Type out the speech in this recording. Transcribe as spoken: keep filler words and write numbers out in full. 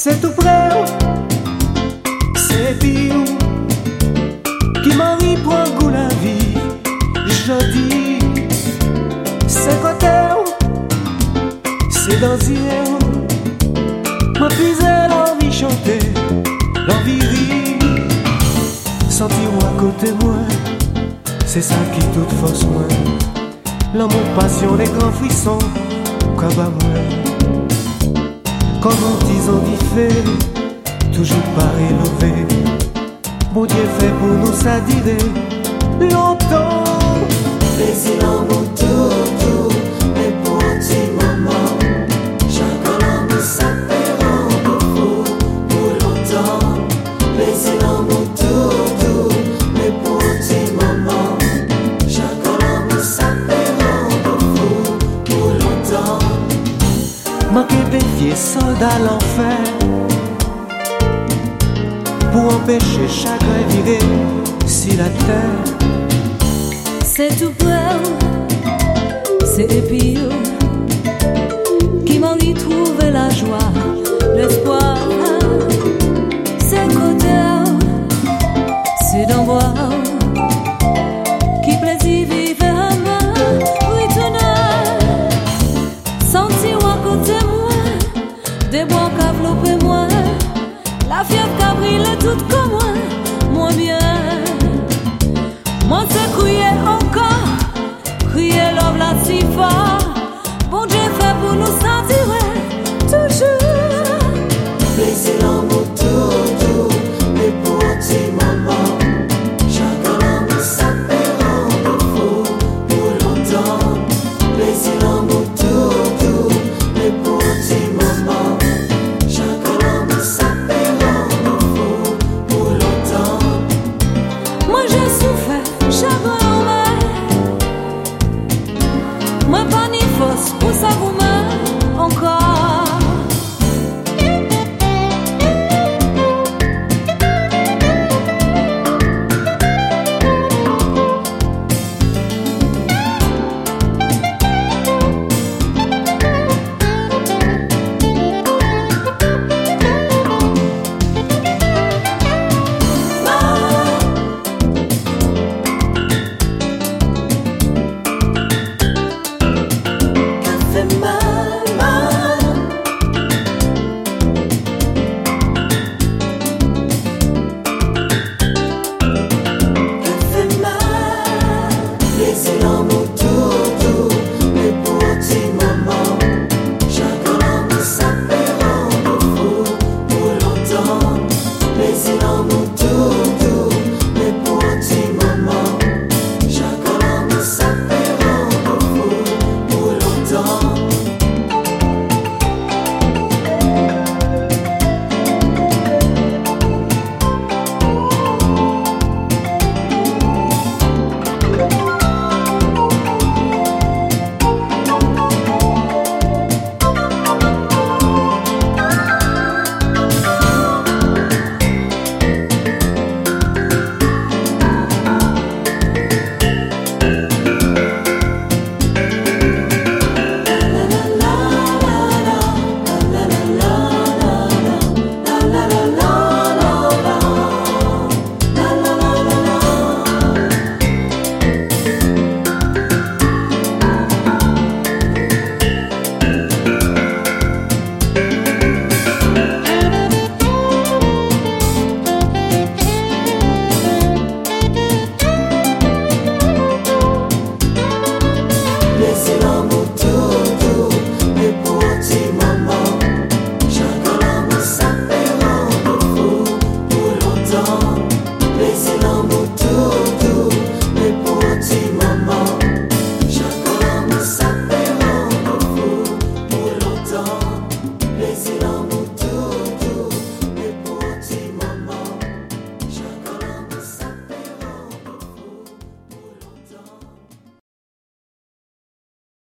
C'est tout près, c'est pire qui m'envie pour un goût la vie. Je dis, c'est côté, c'est dans hier. M'a puisé l'envie chanter, l'envie rire. Sentir à côté moi, c'est ça qui toute force moi. L'amour, passion, les grands frissons, comme à moi. Comme on dit, on dit fait, toujours pas rénové. Mon Dieu fait pour nous ça durer longtemps. Plaisir l'amour tout, tout, mais pour un petit moment. Chaque l'amour s'appelle rendre fou pour longtemps. Plaisir l'amour tout, tout, mais pour un petit moment. Chaque l'amour s'appelle rendre fou pour longtemps. Manquer défier soldat l'enfer pour empêcher chacun virer si la terre. C'est tout près, c'est pire qui m'en y trouve la joie, l'espoir. C'est côté, c'est d'en voir qui plaisir vivre à moi. Oui, tonnerre, sentir à côté moi, des bois qu'a flopé moi, la fièvre qu'a brûlé toute comme moi, moi bien. Moi c'est crier encore, crier l'homme là si fort. Bon Dieu fait pour nous sentir toujours. Plaisir l'amour tout, tout, mais pour un petit moment. Chaque l'amour s'appelle rendre fou pour longtemps. Plaisir l'amour tout, tout, mais pour un petit moment. Chaque l'amour s'appelle rendre fou pour longtemps. Moi j'ai souffert, chagrin en mer. Moi pas ni force pour ça vous